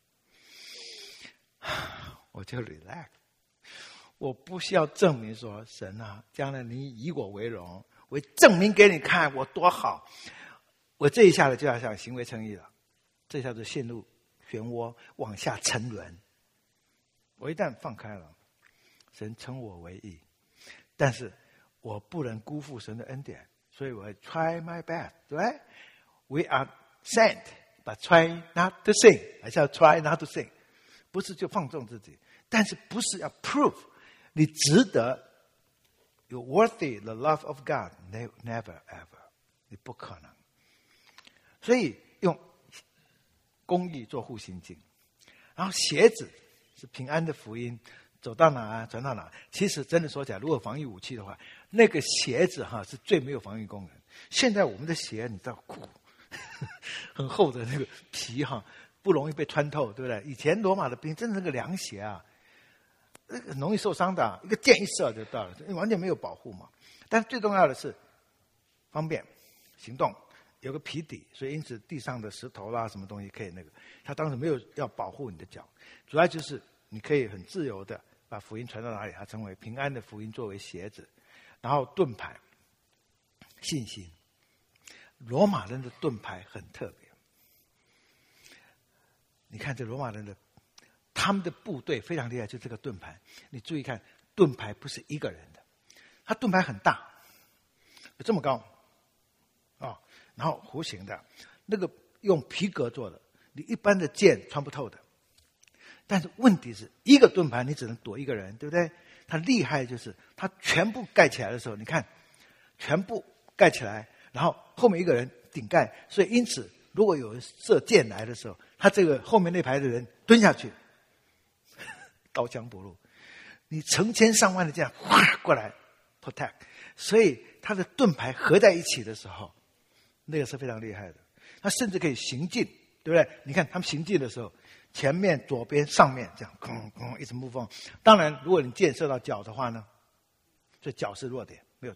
我就 relax， 我不需要证明说神啊，将来你以我为荣。我证明给你看我多好，我这一下子就要想行为称义了，这一下子陷入漩涡，往下沉沦。我一旦放开了，神称我为义，但是我不能辜负神的恩典，所以我会 try my best， 对不对？ We are sent, but try not to sin， 还是要 try not to sin， 不是就放纵自己，但是不是要 prove 你值得。You're worthy the love of God, never ever， 你不可能。所以用公义做护心镜，然后鞋子是平安的福音，走到哪传到哪。其实真的说起来，如果防御武器的话，那个鞋子是最没有防御功能。现在我们的鞋你知道很厚的那个皮不容易被穿透，对不对？以前罗马的兵真的那个凉鞋啊，很容易受伤的，一个箭一射就到了，完全没有保护嘛。但是最重要的是方便行动，有个皮底，所以因此地上的石头啦什么东西可以那个。他当时没有要保护你的脚，主要就是你可以很自由的把福音传到哪里，它成为平安的福音作为鞋子，然后盾牌信心。罗马人的盾牌很特别，你看这罗马人的。他们的部队非常厉害，就这个盾牌。你注意看，盾牌不是一个人的，他盾牌很大，有这么高，然后弧形的，那个用皮革做的，你一般的剑穿不透的。但是问题是，一个盾牌你只能躲一个人，对不对？他厉害就是他全部盖起来的时候，你看，全部盖起来，然后后面一个人顶盖，所以因此如果有射箭来的时候，他这个后面那排的人蹲下去。刀枪不入，你成千上万的这样哗过来 protect， 所以他的盾牌合在一起的时候，那个是非常厉害的。他甚至可以行进，对不对？你看他们行进的时候，前面、左边、上面这样，一直move on。当然，如果你箭射到脚的话呢，所以脚是弱点，没有错。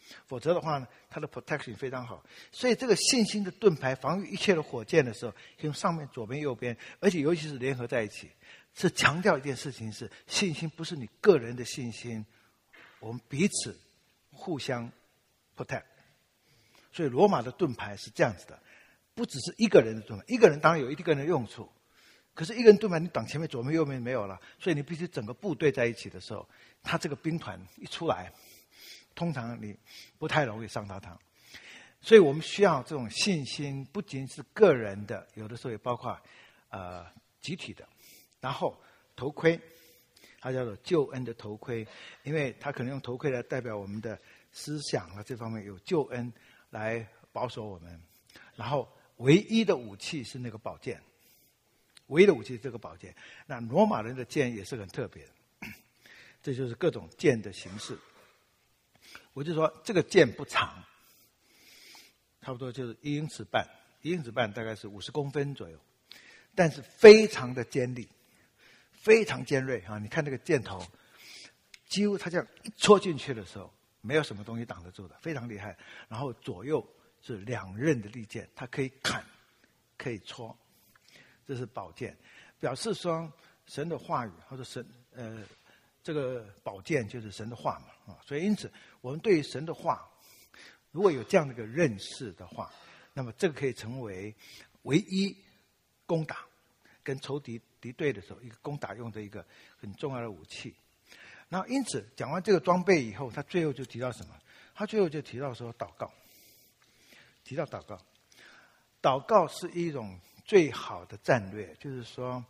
否则的话呢，它的 protection 非常好。所以这个信心的盾牌防御一切的火箭的时候，用上面左边右边，而且尤其是联合在一起，是强调一件事情是信心不是你个人的信心，我们彼此互相 protect。所以罗马的盾牌是这样子的，不只是一个人的盾牌，一个人当然有一个人的用处，可是一个人盾牌你挡前面左面右面没有了，所以你必须整个部队在一起的时候，他这个兵团一出来，通常你不太容易上到他。所以我们需要这种信心，不仅是个人的，有的时候也包括集体的。然后头盔，它叫做救恩的头盔，因为它可能用头盔来代表我们的思想啊，这方面有救恩来保守我们。然后唯一的武器是那个宝剑，唯一的武器是这个宝剑。那罗马人的剑也是很特别的，这就是各种剑的形式。我就说这个剑不长，差不多就是1英尺半，1英尺半大概是50公分左右，但是非常的尖利，非常尖锐啊！你看那个箭头，几乎它这样一戳进去的时候，没有什么东西挡得住的，非常厉害。然后左右是2刃的利剑，它可以砍，可以戳，这是宝剑，表示说神的话语或者神这个宝剑就是神的话嘛啊，所以因此我们对于神的话，如果有这样的一个认识的话，那么这个可以成为唯一攻打跟仇敌敌对的时候一个攻打用的一个很重要的武器。然后因此讲完这个装备以后，他最后就提到什么？他最后就提到说祷告，提到祷告，祷告是一种最好的战略，就是说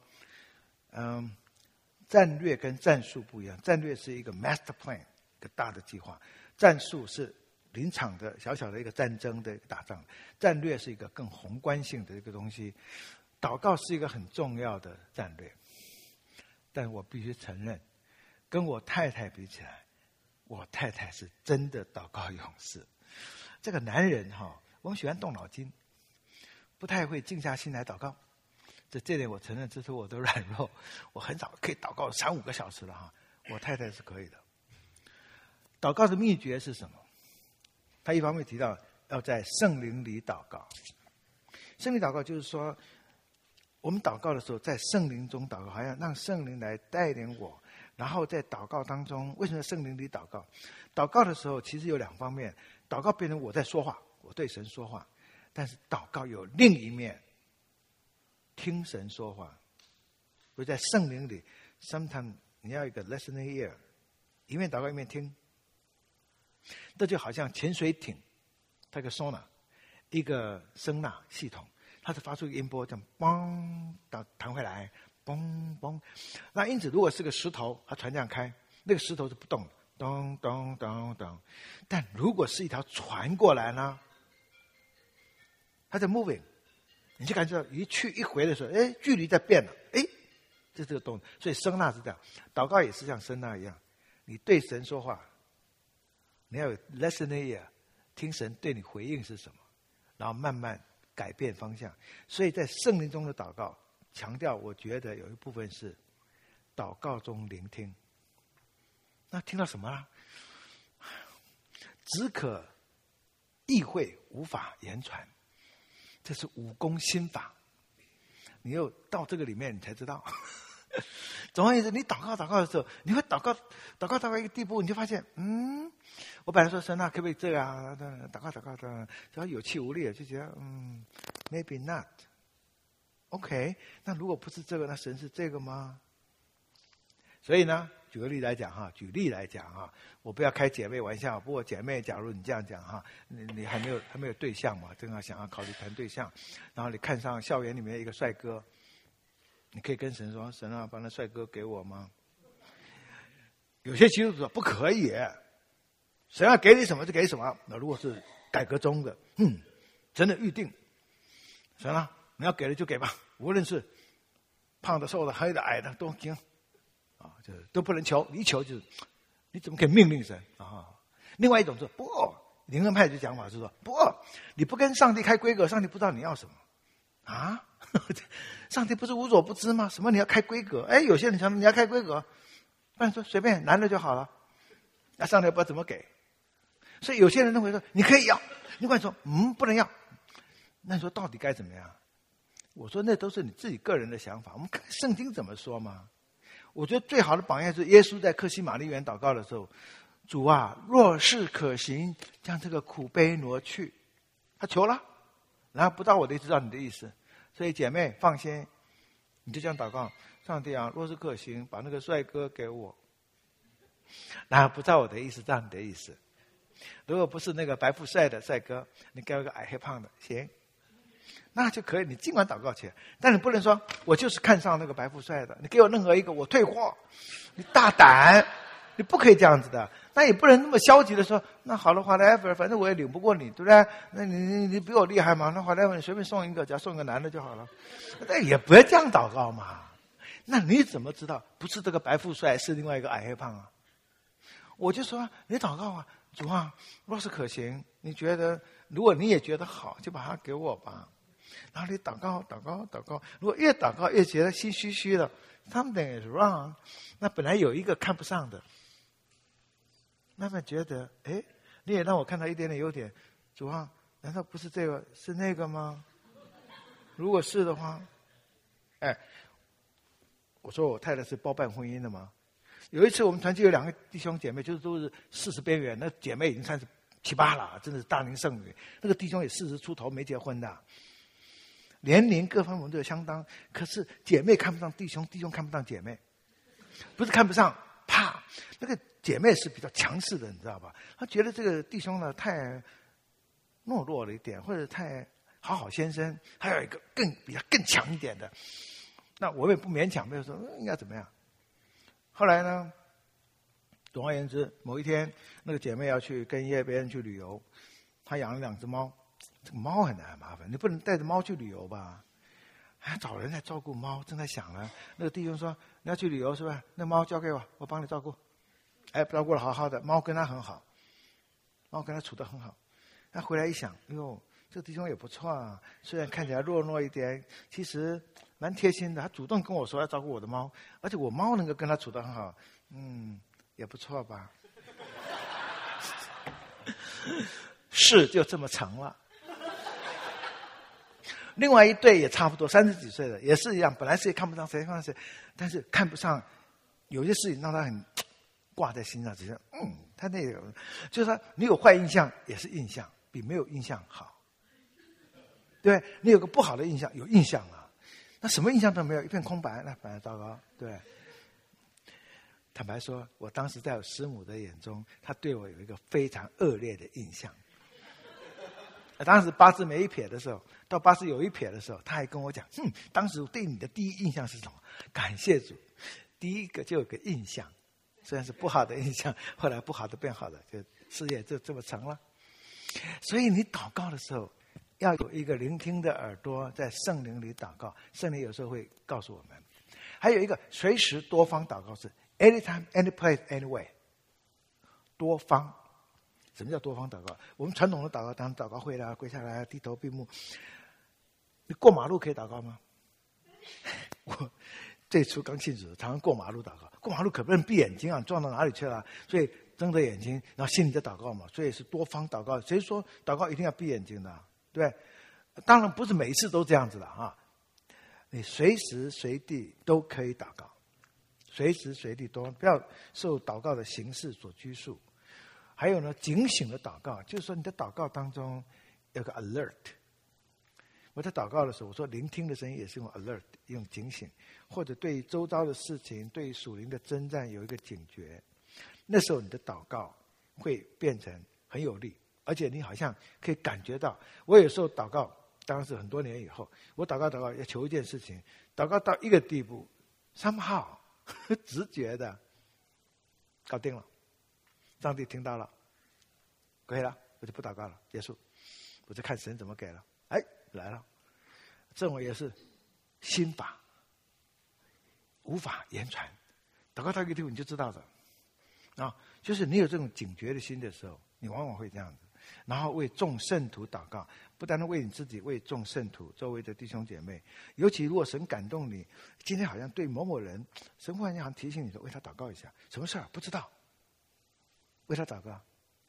战略跟战术不一样，战略是一个 master plan， 一个大的计划，战术是临场的小小的一个战争的打仗，战略是一个更宏观性的一个东西。祷告是一个很重要的战略，但我必须承认，跟我太太比起来，我太太是真的祷告勇士。这个男人我们喜欢动脑筋，不太会静下心来祷告。这点我承认，这是我的软弱，我很少可以祷告3-5个小时了我太太是可以的。祷告的秘诀是什么？他一方面提到要在圣灵里祷告。圣灵祷告就是说，我们祷告的时候在圣灵中祷告，好像让圣灵来带领我。然后在祷告当中，为什么在圣灵里祷告？祷告的时候其实有2方面，祷告变成我在说话，我对神说话，但是祷告有另一面，听神说话。所以在圣灵里 sometimes 你要一个 listening ear， 一面祷告一面听。这就好像潜水艇它有个 sonar， 一个声呐系统，它是发出一个音波，这样嘣弹回来，嘣嘣。那因此如果是个石头，它船这样开，那个石头是不动的，咚咚咚咚。但如果是一条船过来呢，它在 moving， 你就感觉到一去一回的时候，距离在变了，这个动。所以声呐是这样，祷告也是像声呐一样，你对神说话，你要有 listening ear， 听神对你回应是什么，然后慢慢改变方向。所以在圣灵中的祷告强调，我觉得有一部分是祷告中聆听。那听到什么了？只可意会，无法言传，这是武功心法，你又到这个里面你才知道。总而言之，你祷告的时候，你会祷告到一个地步，你就发现，我本来说神可不可以这样祷告，只要有气无力，就觉得maybe not。OK， 那如果不是这个，那神是这个吗？所以呢，举例来讲我不要开姐妹玩笑，不过姐妹，假如你这样讲你还没有对象嘛，正好想要考虑谈对象，然后你看上校园里面一个帅哥。你可以跟神说，神把那帅哥给我吗？有些基督徒说不可以，神要给你什么就给什么。那如果是改革中的，真的预定，神你要给了就给吧，无论是胖的、瘦的、黑的、矮的都行就都不能求，一求就是你怎么可以命令神另外一种说不，灵恩派就讲法是说不，你不跟上帝开规格，上帝不知道你要什么上帝不是无所不知吗？什么你要开规格？有些人想你要开规格，不然说随便男的就好了，那上帝不知道怎么给。 所以有些人认为说你可以要，另外说不能要。那你说到底该怎么样？我说那都是你自己个人的想法，我们看圣经怎么说嘛。我觉得最好的榜样是耶稣在客西马尼园祷告的时候，主啊，若是可行，将这个苦杯挪去。他求了，然后不照我的意思，照你的意思。所以姐妹放心，你就这样祷告，上帝啊，若是可行，把那个帅哥给我。然后不照我的意思，照你的意思。如果不是那个白富帅的帅哥，你给我个矮黑胖的，行，那就可以，你尽管祷告去。但你不能说我就是看上那个白富帅的，你给我任何一个我退货，你大胆，你不可以这样子的。那也不能那么消极的说，那好了whatever，反正我也领不过你，对不对？那你比我厉害嘛？那whatever，你随便送一个，只要送一个男的就好了。那也不要这样祷告嘛。那你怎么知道不是这个白富帅，是另外一个矮黑胖啊？我就说你祷告啊，主啊，若是可行，你觉得如果你也觉得好，就把它给我吧。然后你祷告，如果越祷告越觉得心虚虚的 ，something is wrong， 那本来有一个看不上的，慢慢觉得，哎，你也让我看到一点点优点，主啊，难道不是这个，是那个吗？如果是的话，哎，我说我太太是包办婚姻的吗？有一次我们团契有2个弟兄姐妹，就是都是40边缘，那姐妹已经37、8了，真的是大龄剩女。那个弟兄也40出头，没结婚的，年龄各方面都有相当，可是姐妹看不上弟兄，弟兄看不上姐妹，不是看不上，怕那个姐妹是比较强势的，你知道吧？她觉得这个弟兄呢太懦弱了一点，或者太好先生，还有一个比他更强一点的。那我也不勉强，没有说应该怎么样。后来呢，总而言之，某一天那个姐妹要去跟别人去旅游，她养了2只猫。这个猫很麻烦，你不能带着猫去旅游吧？还找人来照顾猫，正在想呢。那个弟兄说：“你要去旅游是吧？那猫交给我，我帮你照顾。”哎，照顾得好好的，猫跟他很好，猫跟他处得很好。他回来一想，哎呦，这个弟兄也不错啊，虽然看起来弱弱一点，其实蛮贴心的。他主动跟我说要照顾我的猫，而且我猫能够跟他处得很好，也不错吧？事就这么成了。另外一对也差不多30几岁的，也是一样，本来谁也看不上谁，看上谁，但是看不上，有些事情让他很挂在心上，只是他那个就是说，你有坏印象也是印象，比没有印象好，对不对？你有个不好的印象，有印象啊，那什么印象都没有，一片空白，那反而糟糕，对。坦白说，我当时在我师母的眼中，她对我有一个非常恶劣的印象。当时八字没一撇的时候，到八字有一撇的时候，他还跟我讲，当时对你的第一印象是什么？感谢主，第一个就有个印象，虽然是不好的印象，后来不好的变好的，就事业就这么成了。所以你祷告的时候，要有一个聆听的耳朵，在圣灵里祷告，圣灵有时候会告诉我们。还有一个随时多方祷告是 anytime, any place, anyway， 多方。什么叫多方祷告？我们传统的祷告，当然祷告会啦，跪下来低头闭目。你过马路可以祷告吗？我最初刚信主，常常过马路祷告。过马路可不能闭眼睛啊，撞到哪里去了？所以睁着眼睛，然后心里在祷告嘛。所以是多方祷告。谁说祷告一定要闭眼睛的？对，当然不是每一次都这样子的啊。你随时随地都可以祷告，随时随地都不要受祷告的形式所拘束。还有呢，警醒的祷告，就是说你的祷告当中有个 alert。我在祷告的时候，我说聆听的声音也是用 alert， 用警醒，或者对周遭的事情、对属灵的征战有一个警觉。那时候你的祷告会变成很有力，而且你好像可以感觉到。我有时候祷告，当然是很多年以后，我祷告要求一件事情，祷告到一个地步 ，somehow 直觉的搞定了。上帝听到了，可以了，我就不祷告了，结束。我就看神怎么给了，哎，来了。这种也是心法，无法言传。祷告到一个地步你就知道的啊，就是你有这种警觉的心的时候，你往往会这样子。然后为众圣徒祷告，不单单为你自己，为众圣徒，周围的弟兄姐妹。尤其如果神感动你，今天好像对某某人，神忽然间好像提醒你说，为他祷告一下，什么事儿不知道。为他祷告，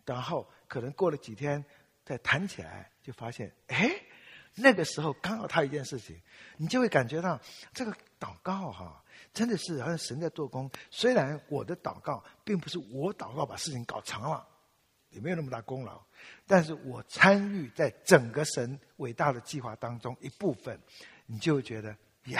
然后可能过了几天再谈起来，就发现，那个时候刚好他一件事情，你就会感觉到这个祷告真的是好像神在做工。虽然我的祷告并不是我祷告把事情搞成了，也没有那么大功劳，但是我参与在整个神伟大的计划当中一部分，你就会觉得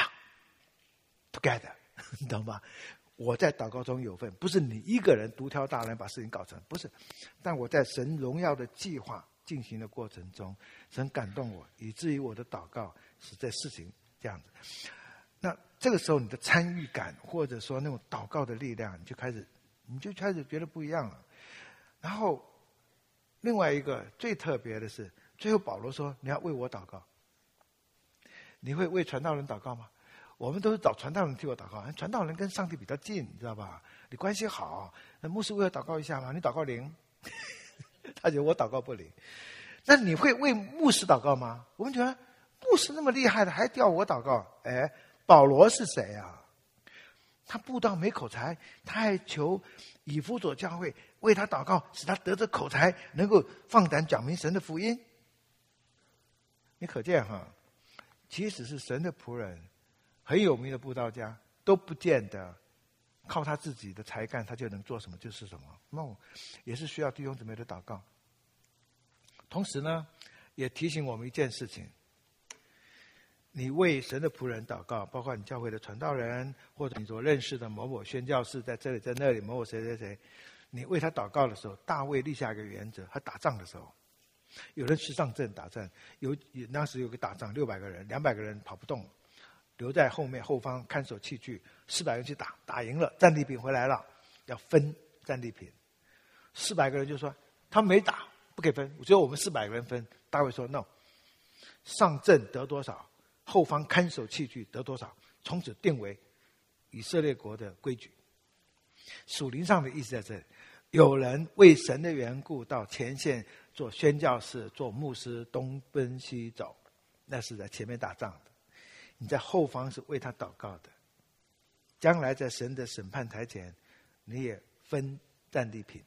together， 你懂吗？我在祷告中有份，不是你一个人独挑大梁把事情搞成，不是。但我在神荣耀的计划进行的过程中，神感动我，以至于我的祷告使这事情这样子。那这个时候你的参与感，或者说那种祷告的力量，你就开始觉得不一样了。然后另外一个最特别的是，最后保罗说：“你要为我祷告。”你会为传道人祷告吗？我们都是找传道人替我祷告，传道人跟上帝比较近，你知道吧？你关系好，那牧师为我祷告一下吗？你祷告灵，他觉得我祷告不灵。那你会为牧师祷告吗？我们觉得牧师那么厉害的，还叫我祷告？保罗是谁啊？他布道没口才，他还求以弗所教会为他祷告，使他得着口才，能够放胆讲明神的福音。你可见即使是神的仆人，很有名的布道家，都不见得靠他自己的才干，他就能做什么就是什么。No， 也是需要弟兄姊妹的祷告。同时呢，也提醒我们一件事情：你为神的仆人祷告，包括你教会的传道人，或者你所认识的某某宣教士，在这里在那里，某某谁谁谁，你为他祷告的时候，大卫立下一个原则。他打仗的时候，有人去上阵打仗，当时有个打仗600个人，200个人跑不动，留在后方看守器具，400人去打赢了，战利品回来了，要分战利品。400个人就说他没打，不可以分，只有我们400个人分。大卫说 no， 上阵得多少，后方看守器具得多少，从此定为以色列国的规矩。属灵上的意思在这里，有人为神的缘故到前线做宣教士、做牧师，东奔西走，那是在前面打仗的。你在后方是为他祷告的，将来在神的审判台前，你也分战利品。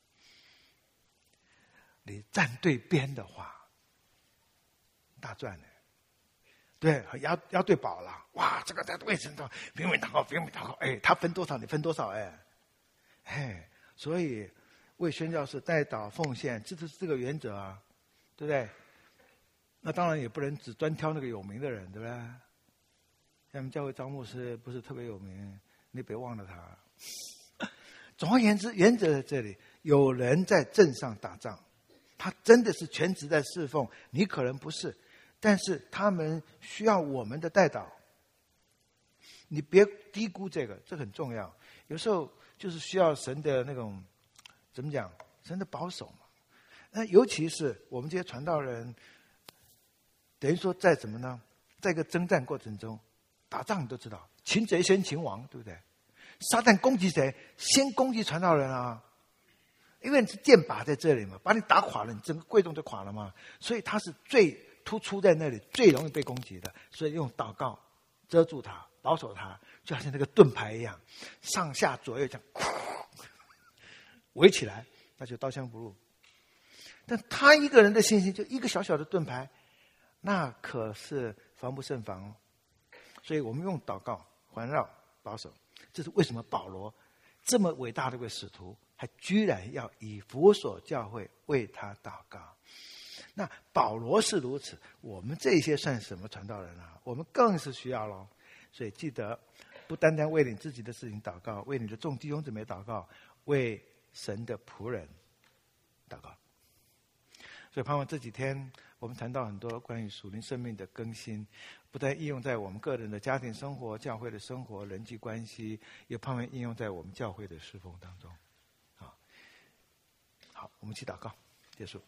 你站对边的话，大赚了。对，要对饱了，哇，这个在为神祷，拼命祷告，拼命祷告，他分多少，你分多少，所以为宣教士代祷奉献，这是这个原则啊，对不对？那当然也不能只专挑那个有名的人，对不对？像我们教会招牧师不是特别有名，你别忘了他。总而言之，原则在这里，有人在镇上打仗，他真的是全职在侍奉，你可能不是，但是他们需要我们的代祷，你别低估这个，这很重要。有时候就是需要神的那种，怎么讲？神的保守嘛。那尤其是我们这些传道人，等于说在什么呢？在一个征战过程中，打仗你都知道，擒贼先擒王，对不对？撒旦攻击谁，先攻击传道人啊，因为你是箭靶在这里嘛，把你打垮了，你整个贵重就垮了嘛。所以他是最突出在那里，最容易被攻击的，所以用祷告遮住他，保守他，就好像那个盾牌一样，上下左右这样围起来，那就刀枪不入。但他一个人的信心，就一个小小的盾牌，那可是防不胜防哦。所以我们用祷告环绕保守，这是为什么保罗这么伟大的一位使徒，还居然要以弗所教会为他祷告。那保罗是如此，我们这些算什么传道人啊？我们更是需要咯。所以记得，不单单为你自己的事情祷告，为你的众弟兄姊妹祷告，为神的仆人祷告。所以盼望这几天我们谈到很多关于属灵生命的更新，不但应用在我们个人的家庭生活、教会的生活、人际关系，也盼望应用在我们教会的侍奉当中。好，我们一起祷告，结束。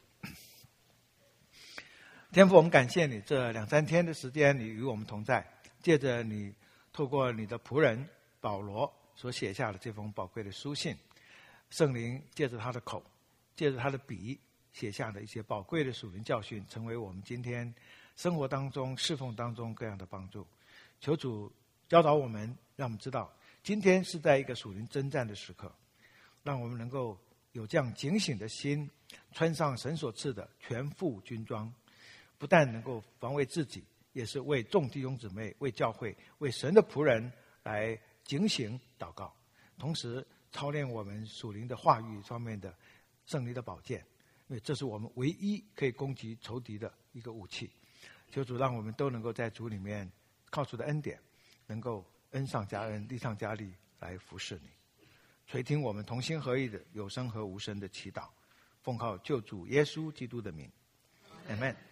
天父，我们感谢你这2-3天的时间，你与我们同在，借着你透过你的仆人保罗所写下的这封宝贵的书信，圣灵借着他的口，借着他的笔写下的一些宝贵的属灵教训，成为我们今天生活当中、侍奉当中各样的帮助。求主教导我们，让我们知道今天是在一个属灵征战的时刻，让我们能够有这样警醒的心，穿上神所赐的全副军装，不但能够防卫自己，也是为众弟兄姊妹、为教会、为神的仆人来警醒祷告，同时操练我们属灵的话语方面的圣灵的宝剑，因为这是我们唯一可以攻击仇敌的一个武器。求主让我们都能够在主里面靠主的恩典，能够恩上加恩，力上加力来服侍你。垂听我们同心合意的有声和无声的祈祷，奉靠救主耶稣基督的名 ，Amen。